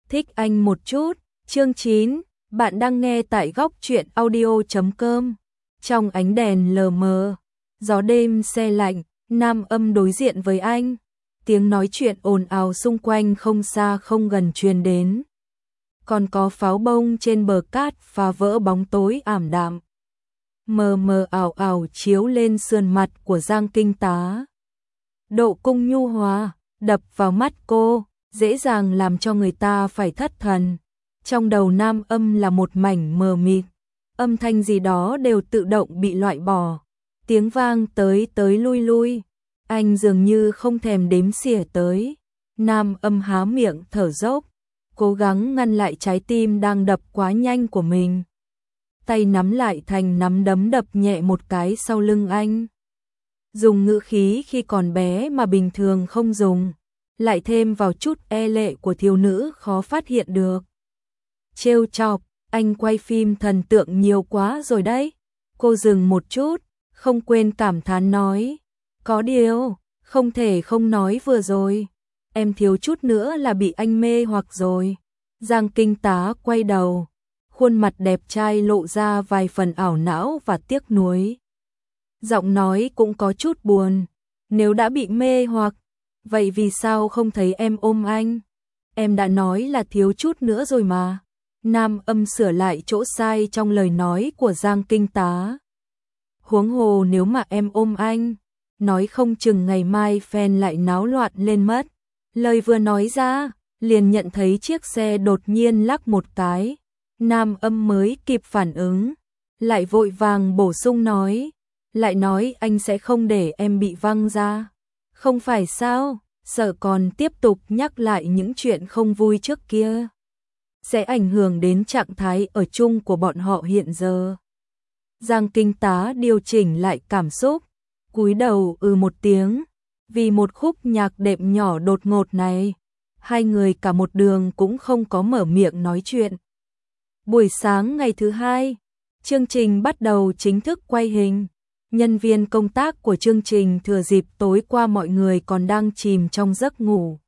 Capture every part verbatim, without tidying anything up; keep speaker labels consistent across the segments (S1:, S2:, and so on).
S1: Thích anh một chút, chương chín, bạn đang nghe tại góc truyện audio chấm com. Trong ánh đèn lờ mờ, gió đêm se lạnh, Nam Âm đối diện với anh. Tiếng nói chuyện ồn ào xung quanh không xa không gần truyền đến. Còn có pháo bông trên bờ cát phá vỡ bóng tối ảm đạm. Mờ mờ ảo ảo chiếu lên sườn mặt của Giang Kinh Tá. Độ cung nhu hòa, đập vào mắt cô, dễ dàng làm cho người ta phải thất thần. Trong đầu Nam Âm là một mảnh mờ mịt, âm thanh gì đó đều tự động bị loại bỏ. Tiếng vang tới tới lui lui, anh dường như không thèm đếm xỉa tới. Nam Âm há miệng thở dốc, cố gắng ngăn lại trái tim đang đập quá nhanh của mình. Tay nắm lại thành nắm đấm đập nhẹ một cái sau lưng anh. Dùng ngữ khí khi còn bé mà bình thường không dùng, lại thêm vào chút e lệ của thiếu nữ khó phát hiện được. Trêu chọc, anh quay phim thần tượng nhiều quá rồi đấy. Cô dừng một chút, không quên cảm thán nói. Có điều, không thể không nói vừa rồi. Em thiếu chút nữa là bị anh mê hoặc rồi. Giang Kinh Tá quay đầu, khuôn mặt đẹp trai lộ ra vài phần ảo não và tiếc nuối. Giọng nói cũng có chút buồn. Nếu đã bị mê hoặc, vậy vì sao không thấy em ôm anh? Em đã nói là thiếu chút nữa rồi mà. Nam Âm sửa lại chỗ sai trong lời nói của Giang Kinh Tá. Huống hồ nếu mà em ôm anh, nói không chừng ngày mai fan lại náo loạn lên mất. Lời vừa nói ra, liền nhận thấy chiếc xe đột nhiên lắc một cái. Nam Âm mới kịp phản ứng, lại vội vàng bổ sung nói. Lại nói anh sẽ không để em bị văng ra. Không phải sao, sợ còn tiếp tục nhắc lại những chuyện không vui trước kia. Sẽ ảnh hưởng đến trạng thái ở chung của bọn họ hiện giờ. Giang Kinh Tá điều chỉnh lại cảm xúc, cúi đầu ừ một tiếng. Vì một khúc nhạc đệm nhỏ đột ngột này, hai người cả một đường cũng không có mở miệng nói chuyện. Buổi sáng ngày thứ hai, chương trình bắt đầu chính thức quay hình. Nhân viên công tác của chương trình thừa dịp tối qua mọi người còn đang chìm trong giấc ngủ,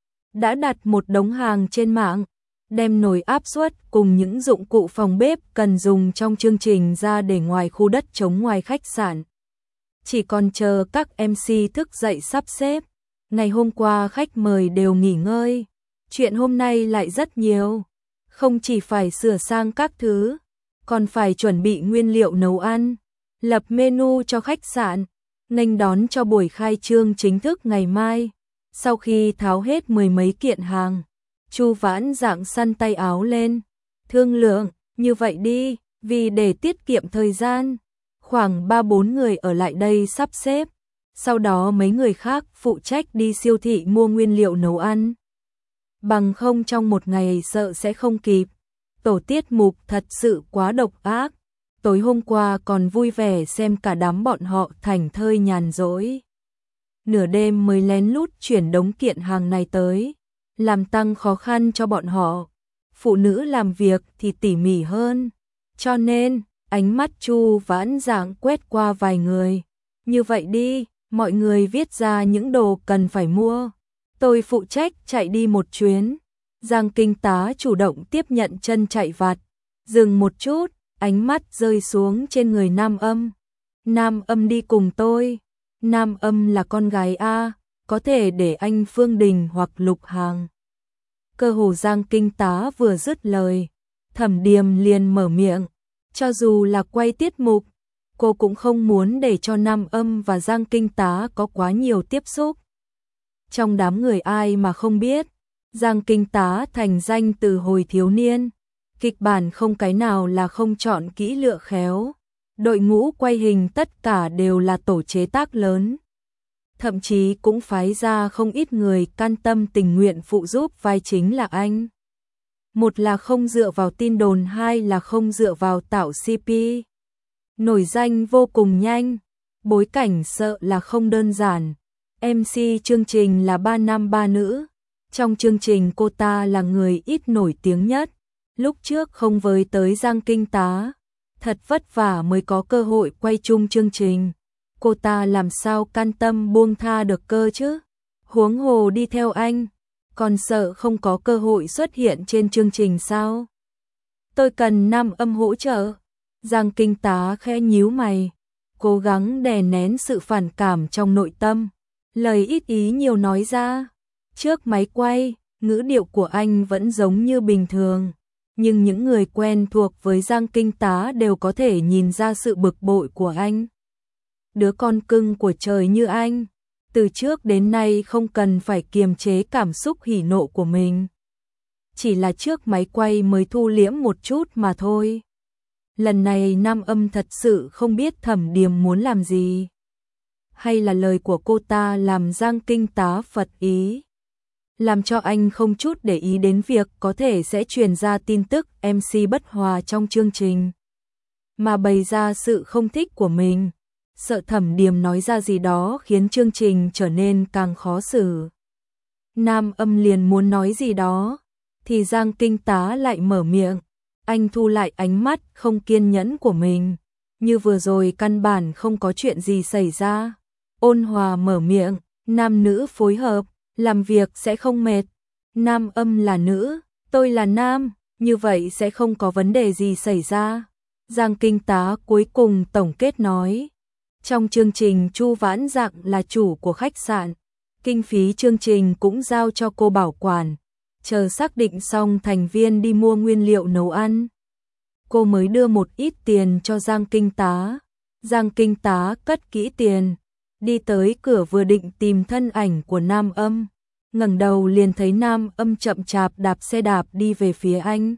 S1: đã đặt một đống hàng trên mạng, đem nồi áp suất cùng những dụng cụ phòng bếp cần dùng trong chương trình ra để ngoài khu đất trống ngoài khách sạn. Chỉ còn chờ các em xê thức dậy sắp xếp. Ngày hôm qua khách mời đều nghỉ ngơi, chuyện hôm nay lại rất nhiều. Không chỉ phải sửa sang các thứ, còn phải chuẩn bị nguyên liệu nấu ăn, lập menu cho khách sạn, nghênh đón cho buổi khai trương chính thức ngày mai. Sau khi tháo hết mười mấy kiện hàng, Chu Vãn dạng săn tay áo lên, thương lượng, như vậy đi, vì để tiết kiệm thời gian, khoảng ba bốn người ở lại đây sắp xếp, sau đó mấy người khác phụ trách đi siêu thị mua nguyên liệu nấu ăn. Bằng không trong một ngày sợ sẽ không kịp. Tổ tiết mục thật sự quá độc ác. Tối hôm qua còn vui vẻ xem cả đám bọn họ thảnh thơi nhàn rỗi. Nửa đêm mới lén lút chuyển đống kiện hàng này tới, làm tăng khó khăn cho bọn họ. Phụ nữ làm việc thì tỉ mỉ hơn. Cho nên, ánh mắt Chu Vãn dạng quét qua vài người. Như vậy đi, mọi người viết ra những đồ cần phải mua. Tôi phụ trách chạy đi một chuyến. Giang Kinh Tá chủ động tiếp nhận chân chạy vặt. Dừng một chút, ánh mắt rơi xuống trên người Nam Âm. Nam Âm đi cùng tôi. Nam Âm là con gái A, có thể để anh Phương Đình hoặc Lục Hàng. Cơ hồ Giang Kinh Tá vừa dứt lời, Thẩm Điềm liền mở miệng. Cho dù là quay tiết mục, cô cũng không muốn để cho Nam Âm và Giang Kinh Tá có quá nhiều tiếp xúc. Trong đám người ai mà không biết, Giang Kinh Tá thành danh từ hồi thiếu niên. Kịch bản không cái nào là không chọn kỹ lựa khéo. Đội ngũ quay hình tất cả đều là tổ chế tác lớn. Thậm chí cũng phái ra không ít người can tâm tình nguyện phụ giúp vai chính là anh. Một là không dựa vào tin đồn, hai là không dựa vào tạo xê pê. Nổi danh vô cùng nhanh, bối cảnh sợ là không đơn giản. em xê chương trình là ba nam ba nữ. Trong chương trình cô ta là người ít nổi tiếng nhất. Lúc trước không với tới Giang Kinh Tá, thật vất vả mới có cơ hội quay chung chương trình. Cô ta làm sao can tâm buông tha được cơ chứ? Huống hồ đi theo anh, Còn sợ không có cơ hội xuất hiện trên chương trình sao? Tôi cần Nam Âm hỗ trợ. Giang Kinh Tá khẽ nhíu mày, cố gắng đè nén sự phản cảm trong nội tâm, lời ít ý nhiều nói ra. Trước máy quay, ngữ điệu của anh vẫn giống như bình thường, nhưng những người quen thuộc với Giang Kinh Tá đều có thể nhìn ra sự bực bội của anh. Đứa con cưng của trời như anh, từ trước đến nay không cần phải kiềm chế cảm xúc hỉ nộ của mình. Chỉ là trước máy quay mới thu liễm một chút mà thôi. Lần này Nam Âm thật sự không biết Thẩm Điềm muốn làm gì. Hay là lời của cô ta làm Giang Kinh Tá phật ý, làm cho anh không chút để ý đến việc có thể sẽ truyền ra tin tức em xê bất hòa trong chương trình, mà bày ra sự không thích của mình, sợ Thẩm Điềm nói ra gì đó khiến chương trình trở nên càng khó xử. Nam Âm liền muốn nói gì đó, thì Giang Kinh Tá lại mở miệng. Anh thu lại ánh mắt không kiên nhẫn của mình, như vừa rồi căn bản không có chuyện gì xảy ra. Ôn hòa mở miệng, nam nữ phối hợp, làm việc sẽ không mệt. Nam Âm là nữ, tôi là nam, như vậy sẽ không có vấn đề gì xảy ra. Giang Kinh Tá cuối cùng tổng kết nói. Trong chương trình Chu Vãn Dạng là chủ của khách sạn, kinh phí chương trình cũng giao cho cô bảo quản. Chờ xác định xong thành viên đi mua nguyên liệu nấu ăn, cô mới đưa một ít tiền cho Giang Kinh Tá. Giang Kinh Tá cất kỹ tiền, đi tới cửa vừa định tìm thân ảnh của Nam Âm, ngẩng đầu liền thấy Nam Âm chậm chạp đạp xe đạp đi về phía anh.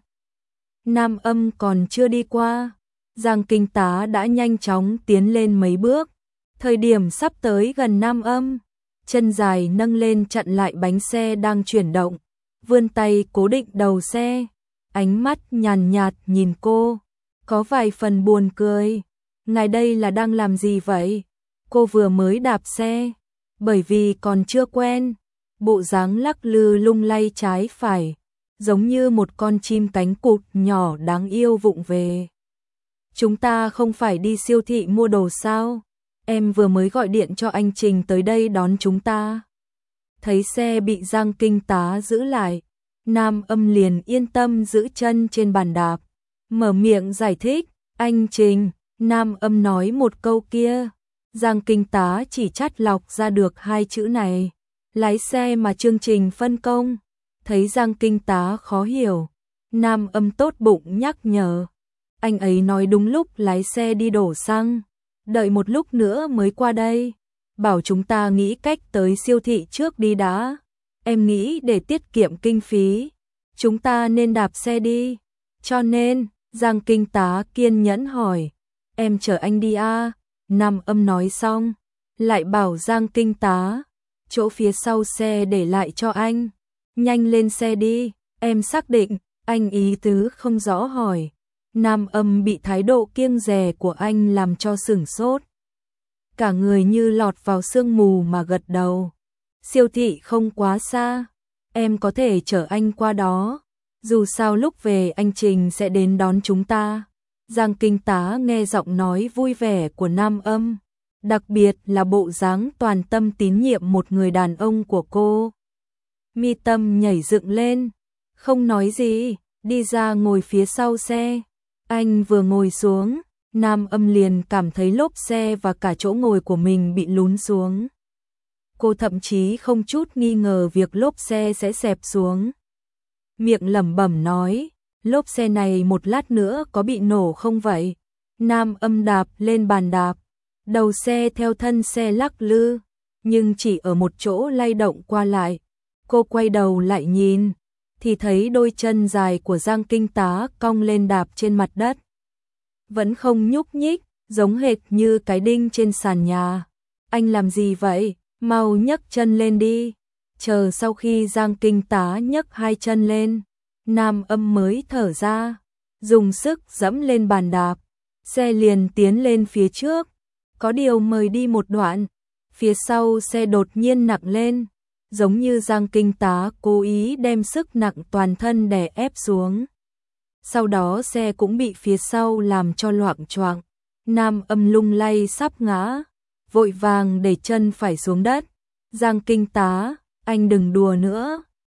S1: Nam Âm còn chưa đi qua, Giang Kinh Tá đã nhanh chóng tiến lên mấy bước. Thời điểm sắp tới gần Nam Âm, chân dài nâng lên chặn lại bánh xe đang chuyển động, vươn tay cố định đầu xe, ánh mắt nhàn nhạt nhìn cô, có vài phần buồn cười. Ngài đây là đang làm gì vậy? Cô vừa mới đạp xe, bởi vì còn chưa quen, bộ dáng lắc lư lung lay trái phải, giống như một con chim cánh cụt nhỏ đáng yêu vụng về. Chúng ta không phải đi siêu thị mua đồ sao? Em vừa mới gọi điện cho anh Trình tới đây đón chúng ta. Thấy xe bị Giang Kinh Tá giữ lại, Nam Âm liền yên tâm giữ chân trên bàn đạp, mở miệng giải thích. Anh Trình, Nam Âm nói một câu kia, Giang Kinh Tá chỉ chắt lọc ra được hai chữ này. Lái xe mà chương trình phân công. Thấy Giang Kinh Tá khó hiểu, Nam Âm tốt bụng nhắc nhở. Anh ấy nói đúng lúc lái xe đi đổ xăng, đợi một lúc nữa mới qua đây. Bảo chúng ta nghĩ cách tới siêu thị trước đi đã. Em nghĩ để tiết kiệm kinh phí, chúng ta nên đạp xe đi. Cho nên, Giang Kinh Tá kiên nhẫn hỏi, em chở anh đi à? Nam Âm nói xong, lại bảo Giang Kinh Tá, chỗ phía sau xe để lại cho anh. Nhanh lên xe đi, em xác định. Anh ý tứ không rõ hỏi. Nam Âm bị thái độ kiêng dè của anh làm cho sửng sốt, cả người như lọt vào sương mù mà gật đầu. Siêu thị không quá xa, em có thể chở anh qua đó, dù sao lúc về anh Trình sẽ đến đón chúng ta. Giang Kinh Tá nghe giọng nói vui vẻ của Nam Âm, đặc biệt là bộ dáng toàn tâm tín nhiệm một người đàn ông của cô. Mi tâm nhảy dựng lên, không nói gì, đi ra ngồi phía sau xe. Anh vừa ngồi xuống, Nam Âm liền cảm thấy lốp xe và cả chỗ ngồi của mình bị lún xuống. Cô thậm chí không chút nghi ngờ việc lốp xe sẽ xẹp xuống. Miệng lẩm bẩm nói, lốp xe này một lát nữa có bị nổ không vậy? Nam Âm đạp lên bàn đạp, đầu xe theo thân xe lắc lư, nhưng chỉ ở một chỗ lay động qua lại. Cô quay đầu lại nhìn, thì thấy đôi chân dài của Giang Kinh Tá cong lên đạp trên mặt đất, vẫn không nhúc nhích, giống hệt như cái đinh trên sàn nhà. Anh làm gì vậy? Mau nhấc chân lên đi. Chờ sau khi Giang Kinh Tá nhấc hai chân lên, Nam Âm mới thở ra, dùng sức dẫm lên bàn đạp, xe liền tiến lên phía trước. Có điều mời đi một đoạn, phía sau xe đột nhiên nặng lên, giống như Giang Kinh Tá cố ý đem sức nặng toàn thân đè ép xuống. Sau đó xe cũng bị phía sau làm cho loạng choạng. Nam Âm lung lay sắp ngã, vội vàng để chân phải xuống đất. Giang Kinh Tá, anh đừng đùa nữa,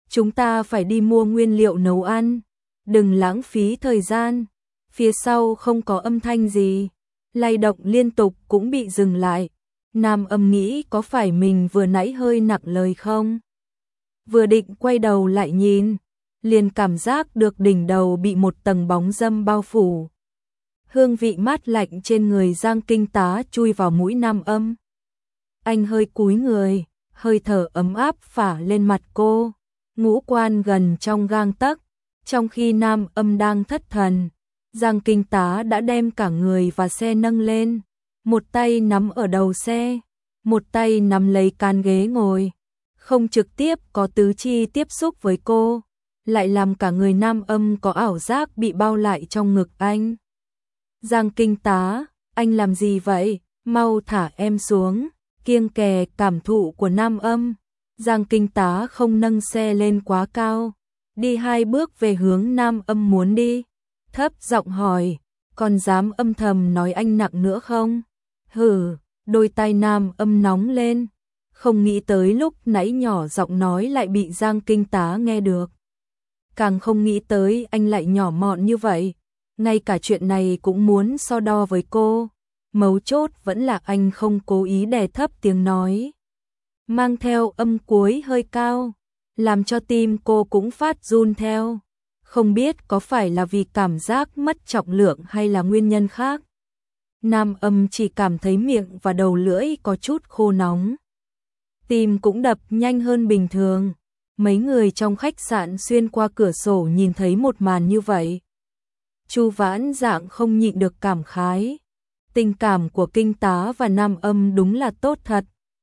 S1: chúng ta phải đi mua nguyên liệu nấu ăn, đừng lãng phí thời gian. Phía sau không có âm thanh gì, lay động liên tục cũng bị dừng lại. Nam Âm nghĩ có phải mình vừa nãy hơi nặng lời không? Vừa định quay đầu lại nhìn, liền cảm giác được đỉnh đầu bị một tầng bóng râm bao phủ. Hương vị mát lạnh trên người Giang Kinh Tá chui vào mũi Nam Âm. Anh hơi cúi người, hơi thở ấm áp phả lên mặt cô, ngũ quan gần trong gang tấc. Trong khi Nam Âm đang thất thần, Giang Kinh Tá đã đem cả người và xe nâng lên, một tay nắm ở đầu xe, một tay nắm lấy can ghế ngồi, không trực tiếp có tứ chi tiếp xúc với cô, lại làm cả người Nam Âm có ảo giác bị bao lại trong ngực anh. Giang Kinh Tá, anh làm gì vậy? Mau thả em xuống. Kiêng kè cảm thụ của Nam Âm, Giang Kinh Tá không nâng xe lên quá cao, đi hai bước về hướng Nam Âm muốn đi, thấp giọng hỏi, còn dám âm thầm nói anh nặng nữa không? Hừ, đôi tai Nam Âm nóng lên, không nghĩ tới lúc nãy nhỏ giọng nói lại bị Giang Kinh Tá nghe được. Càng không nghĩ tới anh lại nhỏ mọn như vậy, ngay cả chuyện này cũng muốn so đo với cô. Mấu chốt vẫn là anh không cố ý đè thấp tiếng nói, mang theo âm cuối hơi cao, làm cho tim cô cũng phát run theo. Không biết có phải là vì cảm giác mất trọng lượng hay là nguyên nhân khác. Nam Âm chỉ cảm thấy miệng và đầu lưỡi có chút khô nóng. Tim cũng đập nhanh hơn bình thường. Mấy người trong khách sạn xuyên qua cửa sổ nhìn thấy một màn như vậy. Chu Vãn Dạng không nhịn được cảm khái. Tình cảm của Kinh Tá và Nam Âm đúng là tốt thật.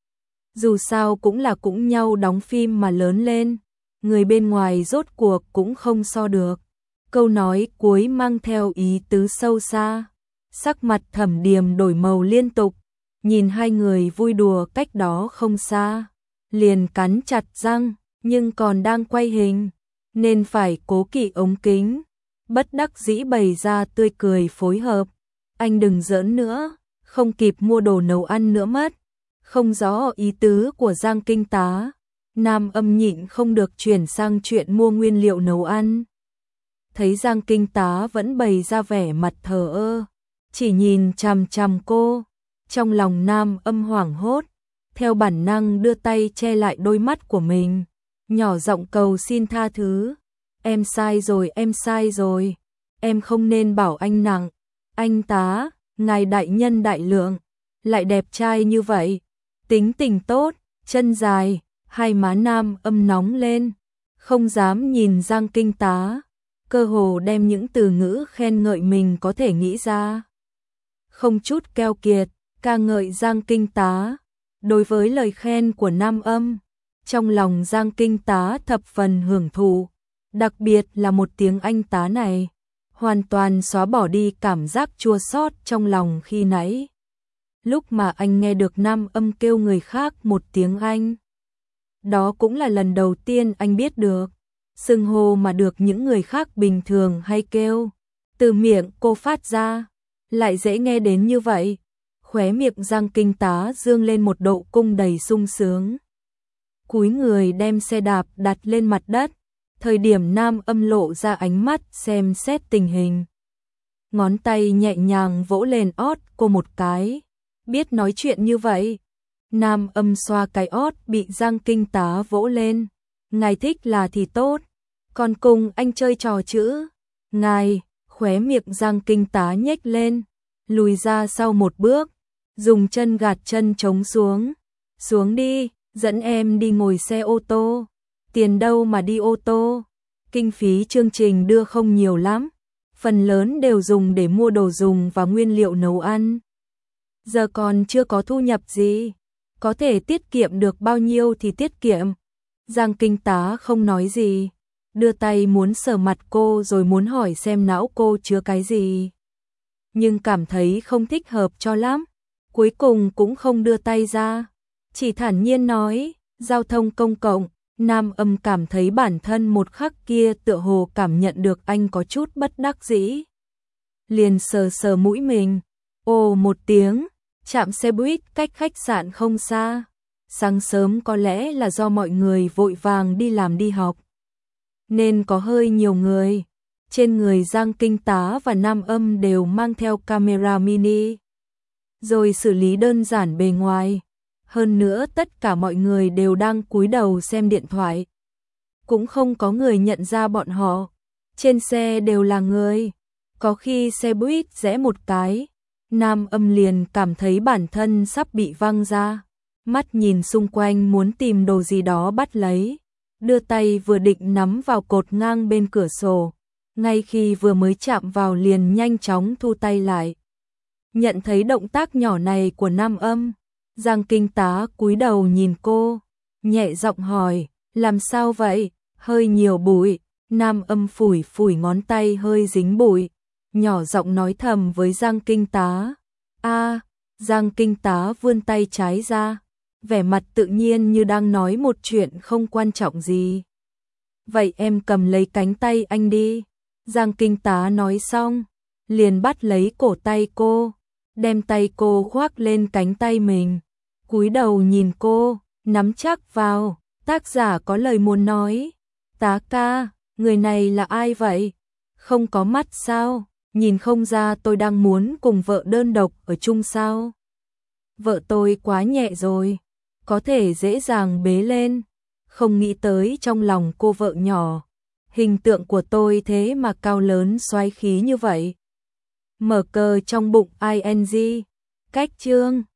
S1: Dù sao cũng là cũng nhau đóng phim mà lớn lên, người bên ngoài rốt cuộc cũng không so được. Câu nói cuối mang theo ý tứ sâu xa. Sắc mặt Thẩm Điềm đổi màu liên tục, nhìn hai người vui đùa cách đó không xa, liền cắn chặt răng, nhưng còn đang quay hình, nên phải cố kỵ ống kính, bất đắc dĩ bày ra tươi cười phối hợp. Anh đừng giỡn nữa, không kịp mua đồ nấu ăn nữa mất. Không rõ ý tứ của Giang Kinh Tá, Nam Âm nhịn không được chuyển sang chuyện mua nguyên liệu nấu ăn. Thấy Giang Kinh Tá vẫn bày ra vẻ mặt thờ ơ, chỉ nhìn chằm chằm cô, trong lòng Nam Âm hoảng hốt, theo bản năng đưa tay che lại đôi mắt của mình, nhỏ giọng cầu xin tha thứ. Em sai rồi, em sai rồi, em không nên bảo anh nặng. Anh Tá, ngài đại nhân đại lượng, lại đẹp trai như vậy, tính tình tốt, chân dài. Hai má Nam Âm nóng lên, không dám nhìn Giang Kinh Tá, cơ hồ đem những từ ngữ khen ngợi mình có thể nghĩ ra. Không chút keo kiệt, ca ngợi Giang Kinh Tá. Đối với lời khen của Nam Âm, trong lòng Giang Kinh Tá thập phần hưởng thụ, đặc biệt là một tiếng anh tá này, hoàn toàn xóa bỏ đi cảm giác chua xót trong lòng khi nãy. Lúc mà anh nghe được Nam Âm kêu người khác một tiếng anh, đó cũng là lần đầu tiên anh biết được, xưng hô mà được những người khác bình thường hay kêu, từ miệng cô phát ra, lại dễ nghe đến như vậy. Khóe miệng Giang Kinh Tá dương lên một độ cung đầy sung sướng. Cúi người đem xe đạp đặt lên mặt đất, thời điểm Nam Âm lộ ra ánh mắt xem xét tình hình. Ngón tay nhẹ nhàng vỗ lên ót cô một cái, biết nói chuyện như vậy. Nam Âm xoa cái ót bị Giang Kinh Tá vỗ lên. Ngài thích là thì tốt, còn cùng anh chơi trò chữ. Ngài, khóe miệng Giang Kinh Tá nhếch lên, lùi ra sau một bước, dùng chân gạt chân trống xuống. Xuống đi, dẫn em đi ngồi xe ô tô. Tiền đâu mà đi ô tô, kinh phí chương trình đưa không nhiều lắm, phần lớn đều dùng để mua đồ dùng và nguyên liệu nấu ăn. Giờ còn chưa có thu nhập gì, có thể tiết kiệm được bao nhiêu thì tiết kiệm. Giang Kinh Tá không nói gì, đưa tay muốn sờ mặt cô rồi muốn hỏi xem não cô chứa cái gì. Nhưng cảm thấy không thích hợp cho lắm, cuối cùng cũng không đưa tay ra, chỉ thản nhiên nói, giao thông công cộng. Nam Âm cảm thấy bản thân một khắc kia tựa hồ cảm nhận được anh có chút bất đắc dĩ. Liền sờ sờ mũi mình, ồ một tiếng, trạm xe buýt cách khách sạn không xa. Sáng sớm có lẽ là do mọi người vội vàng đi làm đi học, nên có hơi nhiều người. Trên người Giang Kinh Tá và Nam Âm đều mang theo camera mini, rồi xử lý đơn giản bề ngoài. Hơn nữa tất cả mọi người đều đang cúi đầu xem điện thoại. Cũng không có người nhận ra bọn họ. Trên xe đều là người. Có khi xe buýt rẽ một cái, Nam Âm liền cảm thấy bản thân sắp bị văng ra. Mắt nhìn xung quanh muốn tìm đồ gì đó bắt lấy. Đưa tay vừa định nắm vào cột ngang bên cửa sổ. Ngay khi vừa mới chạm vào liền nhanh chóng thu tay lại. Nhận thấy động tác nhỏ này của Nam Âm, Giang Kinh Tá cúi đầu nhìn cô, nhẹ giọng hỏi, làm sao vậy, hơi nhiều bụi. Nam Âm phủi phủi ngón tay hơi dính bụi, nhỏ giọng nói thầm với Giang Kinh Tá. A, Giang Kinh Tá vươn tay trái ra, vẻ mặt tự nhiên như đang nói một chuyện không quan trọng gì. Vậy em cầm lấy cánh tay anh đi. Giang Kinh Tá nói xong, liền bắt lấy cổ tay cô, đem tay cô khoác lên cánh tay mình, cúi đầu nhìn cô, nắm chắc vào. Tác giả có lời muốn nói. Tá ca, người này là ai vậy? Không có mắt sao? Nhìn không ra tôi đang muốn cùng vợ đơn độc ở chung sao? Vợ tôi quá nhẹ rồi, có thể dễ dàng bế lên. Không nghĩ tới trong lòng cô vợ nhỏ, hình tượng của tôi thế mà cao lớn xoáy khí như vậy. Mở cờ trong bụng ing. Cách chương